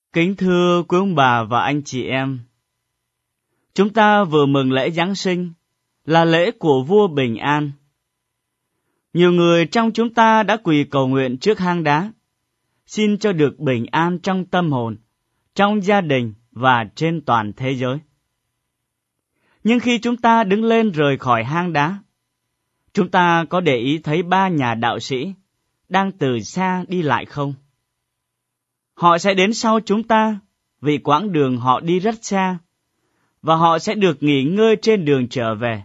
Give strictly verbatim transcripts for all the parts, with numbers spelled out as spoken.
Kính thưa quý ông bà và anh chị em, chúng ta vừa mừng lễ Giáng sinh, là lễ của vua bình an. Nhiều người trong chúng ta đã quỳ cầu nguyện trước hang đá, xin cho được bình an trong tâm hồn, trong gia đình và trên toàn thế giới. Nhưng khi chúng ta đứng lên rời khỏi hang đá, chúng ta có để ý thấy ba nhà đạo sĩ đang từ xa đi lại không? Họ sẽ đến sau chúng ta vì quãng đường họ đi rất xa, và họ sẽ được nghỉ ngơi trên đường trở về.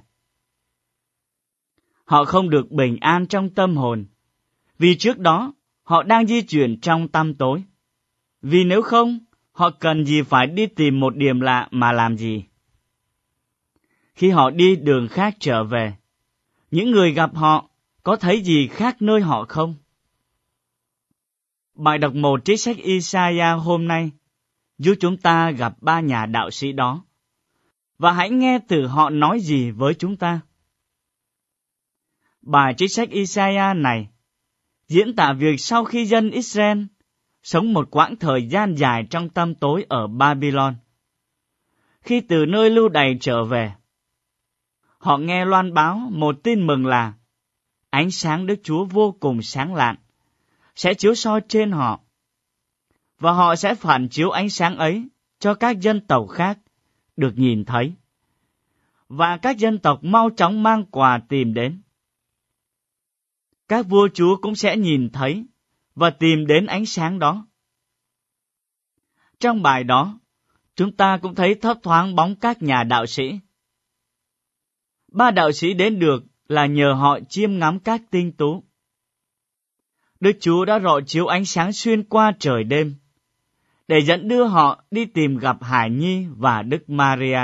Họ không được bình an trong tâm hồn, vì trước đó họ đang di chuyển trong tăm tối. Vì nếu không, họ cần gì phải đi tìm một điểm lạ mà làm gì? Khi họ đi đường khác trở về, những người gặp họ có thấy gì khác nơi họ không? Bài đọc một trích sách Isaiah hôm nay giúp chúng ta gặp ba nhà đạo sĩ đó, và hãy nghe từ họ nói gì với chúng ta. Bài trích sách Isaiah này diễn tả việc sau khi dân Israel sống một quãng thời gian dài trong tăm tối ở Babylon, khi từ nơi lưu đày trở về, họ nghe loan báo một tin mừng là ánh sáng Đức Chúa vô cùng sáng lạn sẽ chiếu soi trên họ, và họ sẽ phản chiếu ánh sáng ấy cho các dân tộc khác được nhìn thấy, và các dân tộc mau chóng mang quà tìm đến. Các vua chúa cũng sẽ nhìn thấy và tìm đến ánh sáng đó. Trong bài đó, chúng ta cũng thấy thấp thoáng bóng các nhà đạo sĩ. Ba đạo sĩ đến được là nhờ họ chiêm ngắm các tinh tú. Đức Chúa đã rọi chiếu ánh sáng xuyên qua trời đêm, để dẫn đưa họ đi tìm gặp Hải Nhi và Đức Maria.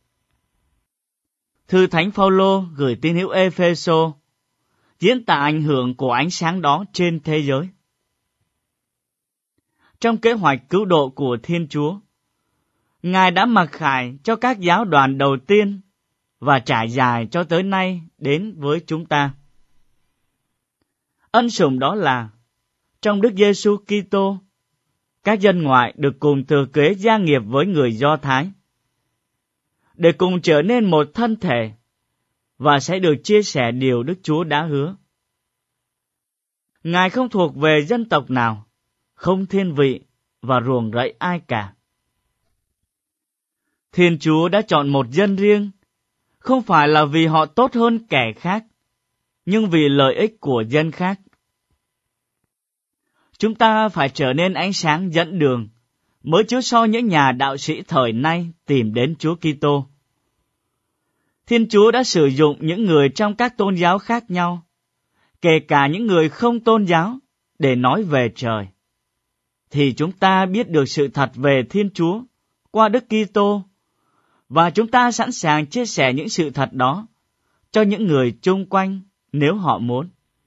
Thư Thánh Phaolô gửi tín hữu Ê-phê-sô diễn tả ảnh hưởng của ánh sáng đó trên thế giới. Trong kế hoạch cứu độ của Thiên Chúa, Ngài đã mặc khải cho các giáo đoàn đầu tiên và trải dài cho tới nay đến với chúng ta. Ân sủng đó là, trong Đức Giêsu Kitô, các dân ngoại được cùng thừa kế gia nghiệp với người Do Thái, để cùng trở nên một thân thể, và sẽ được chia sẻ điều Đức Chúa đã hứa. Ngài không thuộc về dân tộc nào, không thiên vị và ruồng rẫy ai cả. Thiên Chúa đã chọn một dân riêng, không phải là vì họ tốt hơn kẻ khác, nhưng vì lợi ích của dân khác. Chúng ta phải trở nên ánh sáng dẫn đường, mới chiếu soi những nhà đạo sĩ thời nay tìm đến Chúa Kitô. Thiên Chúa đã sử dụng những người trong các tôn giáo khác nhau, kể cả những người không tôn giáo, để nói về trời. Thì chúng ta biết được sự thật về Thiên Chúa qua Đức Kitô, và chúng ta sẵn sàng chia sẻ những sự thật đó cho những người chung quanh nếu họ muốn.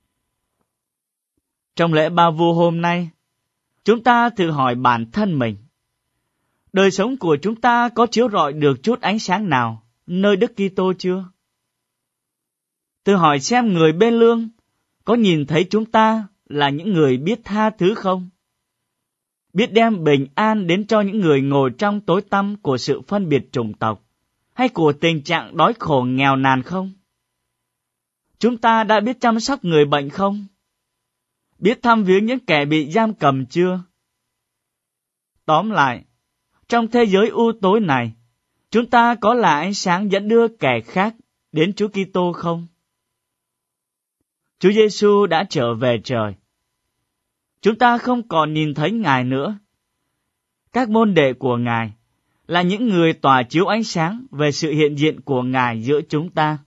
Trong lễ Ba Vua hôm nay, chúng ta tự hỏi bản thân mình, đời sống của chúng ta có chiếu rọi được chút ánh sáng nào nơi Đức Kitô chưa? Tự hỏi xem người bên lương có nhìn thấy chúng ta là những người biết tha thứ không? Biết đem bình an đến cho những người ngồi trong tối tăm của sự phân biệt chủng tộc, hay của tình trạng đói khổ nghèo nàn không? Chúng ta đã biết chăm sóc người bệnh không? Biết thăm viếng những kẻ bị giam cầm chưa? Tóm lại, trong thế giới u tối này, chúng ta có là ánh sáng dẫn đưa kẻ khác đến Chúa Kitô không? Chúa Giêsu đã trở về trời. Chúng ta không còn nhìn thấy Ngài nữa. Các môn đệ của Ngài là những người tỏa chiếu ánh sáng về sự hiện diện của Ngài giữa chúng ta.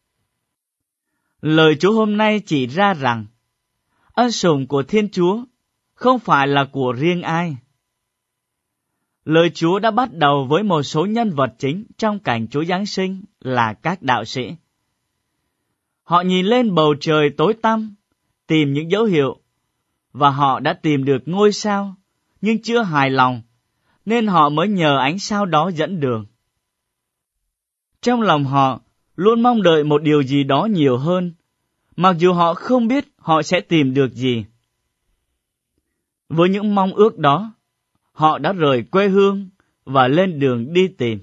Lời Chúa hôm nay chỉ ra rằng, ân sủng của Thiên Chúa không phải là của riêng ai. Lời Chúa đã bắt đầu với một số nhân vật chính trong cảnh Chúa Giáng sinh là các đạo sĩ. Họ nhìn lên bầu trời tối tăm, tìm những dấu hiệu, và họ đã tìm được ngôi sao, nhưng chưa hài lòng, nên họ mới nhờ ánh sao đó dẫn đường. Trong lòng họ luôn mong đợi một điều gì đó nhiều hơn, mặc dù họ không biết họ sẽ tìm được gì. Với những mong ước đó, họ đã rời quê hương và lên đường đi tìm.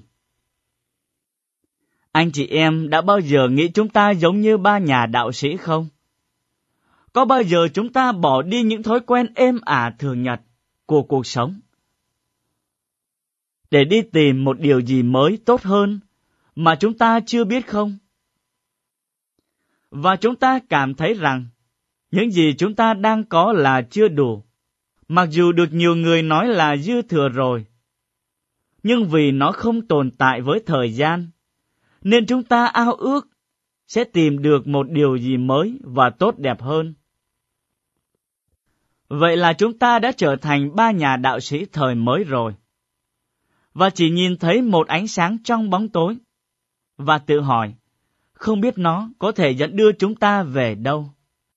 Anh chị em đã bao giờ nghĩ chúng ta giống như ba nhà đạo sĩ không? Có bao giờ chúng ta bỏ đi những thói quen êm ả thường nhật của cuộc sống để đi tìm một điều gì mới tốt hơn mà chúng ta chưa biết không? Và chúng ta cảm thấy rằng những gì chúng ta đang có là chưa đủ, mặc dù được nhiều người nói là dư thừa rồi. Nhưng vì nó không tồn tại với thời gian, nên chúng ta ao ước sẽ tìm được một điều gì mới và tốt đẹp hơn. Vậy là chúng ta đã trở thành ba nhà đạo sĩ thời mới rồi, và chỉ nhìn thấy một ánh sáng trong bóng tối, và tự hỏi, không biết nó có thể dẫn đưa chúng ta về đâu.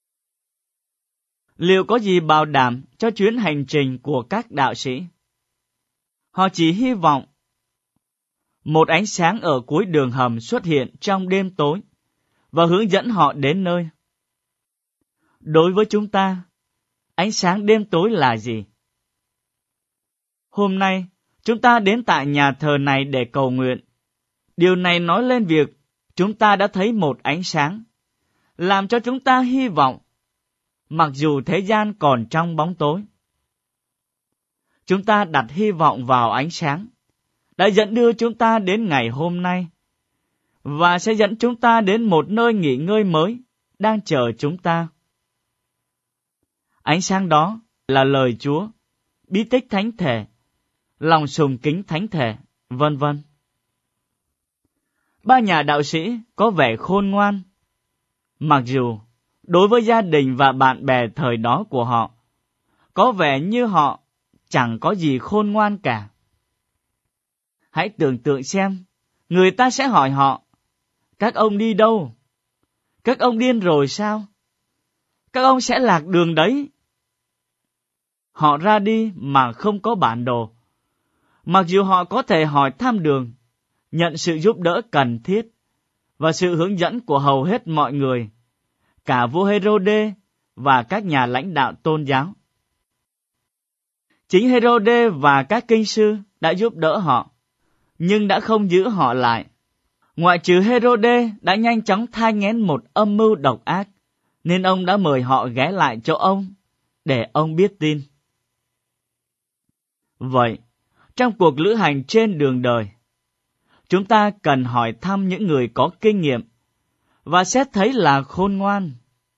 Liệu có gì bảo đảm cho chuyến hành trình của các đạo sĩ? Họ chỉ hy vọng một ánh sáng ở cuối đường hầm xuất hiện trong đêm tối và hướng dẫn họ đến nơi. Đối với chúng ta, ánh sáng đêm tối là gì? Hôm nay, chúng ta đến tại nhà thờ này để cầu nguyện. Điều này nói lên việc chúng ta đã thấy một ánh sáng, làm cho chúng ta hy vọng, mặc dù thế gian còn trong bóng tối. Chúng ta đặt hy vọng vào ánh sáng, đã dẫn đưa chúng ta đến ngày hôm nay, và sẽ dẫn chúng ta đến một nơi nghỉ ngơi mới đang chờ chúng ta. Ánh sáng đó là lời Chúa, bí tích thánh thể, lòng sùng kính thánh thể, vân vân. Ba nhà đạo sĩ có vẻ khôn ngoan, mặc dù đối với gia đình và bạn bè thời đó của họ, có vẻ như họ chẳng có gì khôn ngoan cả. Hãy tưởng tượng xem, người ta sẽ hỏi họ, các ông đi đâu? Các ông điên rồi sao? Các ông sẽ lạc đường đấy. Họ ra đi mà không có bản đồ. Mặc dù họ có thể hỏi thăm đường, nhận sự giúp đỡ cần thiết và sự hướng dẫn của hầu hết mọi người, cả vua Hê-rô-đê và các nhà lãnh đạo tôn giáo. Chính Hê-rô-đê và các kinh sư đã giúp đỡ họ, nhưng đã không giữ họ lại. Ngoại trừ Hê-rô-đê đã nhanh chóng thai nghén một âm mưu độc ác, nên ông đã mời họ ghé lại chỗ ông để ông biết tin. Vậy, trong cuộc lữ hành trên đường đời, chúng ta cần hỏi thăm những người có kinh nghiệm và xét thấy là khôn ngoan.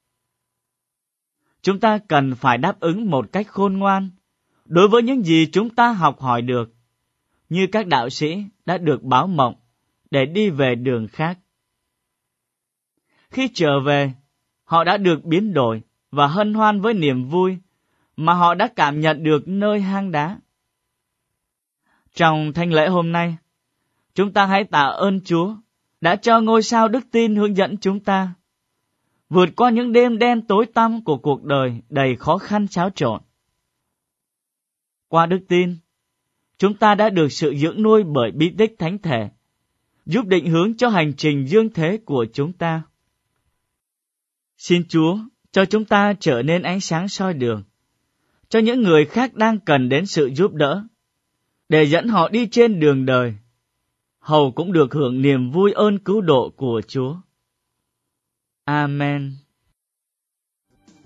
Chúng ta cần phải đáp ứng một cách khôn ngoan đối với những gì chúng ta học hỏi được, như các đạo sĩ đã được báo mộng để đi về đường khác. Khi trở về, họ đã được biến đổi và hân hoan với niềm vui mà họ đã cảm nhận được nơi hang đá. Trong thánh lễ hôm nay, chúng ta hãy tạ ơn Chúa đã cho ngôi sao đức tin hướng dẫn chúng ta vượt qua những đêm đen tối tăm của cuộc đời đầy khó khăn xáo trộn. Qua đức tin, chúng ta đã được sự dưỡng nuôi bởi bí tích thánh thể, giúp định hướng cho hành trình dương thế của chúng ta. Xin Chúa cho chúng ta trở nên ánh sáng soi đường cho những người khác đang cần đến sự giúp đỡ, để dẫn họ đi trên đường đời, hầu cũng được hưởng niềm vui ơn cứu độ của Chúa. Amen.